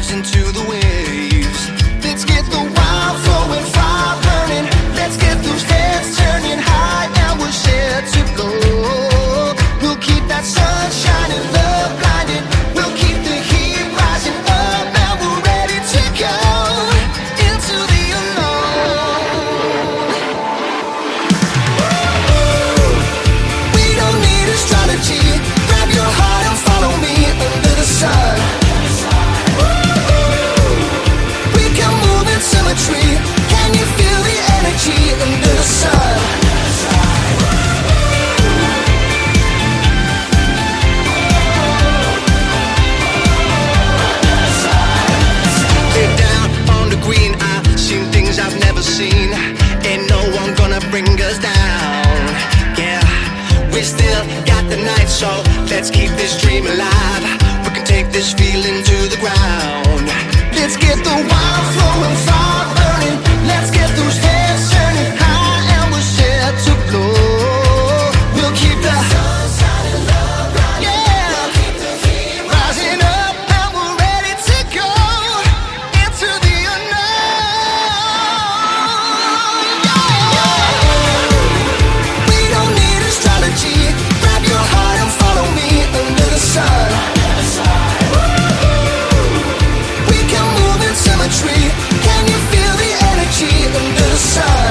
ourselves into the waves. Let's get the wild flowing, fire burning. Let's get those heads turning high, and we'll share to glow. We'll keep that sun shining, love blinding. We'll keep the heat rising up, and we're ready to go into the unknown. We don't need astrology. Grab your heart and follow me under the sun. We can move in symmetry. Can you feel the energy under the sun? Lay down on the green, I've seen things I've never seen. Ain't no one gonna bring us down. Yeah, we still got the night, so let's keep this dream alive. We can take this feeling to the ground. Let's get the wild flowing, fire burning. Let's get those heads turning high, and we'll share to glow. We'll keep the sun shining, love bright. Yeah, we'll keep the heat rising up, and we're ready to go into the unknown. We don't need astrology. Grab your heart and follow me under the sun. We can move in symmetry. Can you feel the energy under the sun?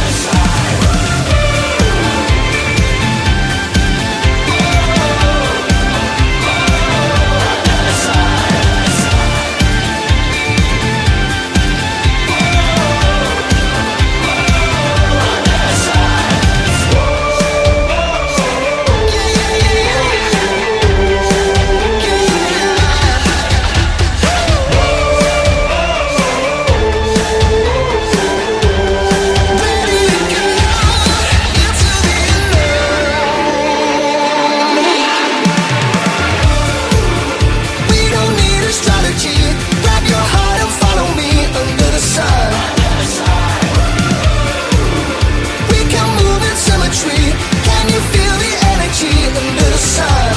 We don't need astrology. Grab your heart and follow me under the sun. We can move in symmetry. Can you feel the energy under the sun?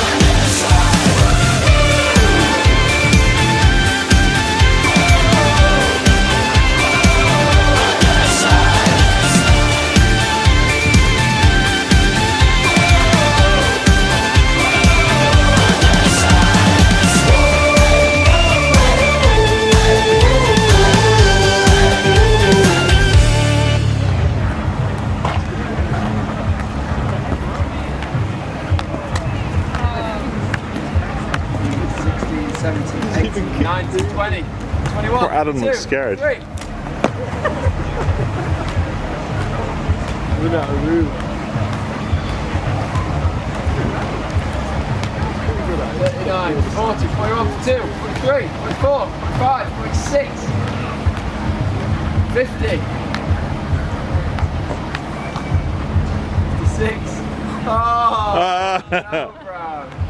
Poor Adam looks scared. We're not a room. 39, 40, 41, 42, 43, 44, 45, 46, 50, 56. Oh, no, bro.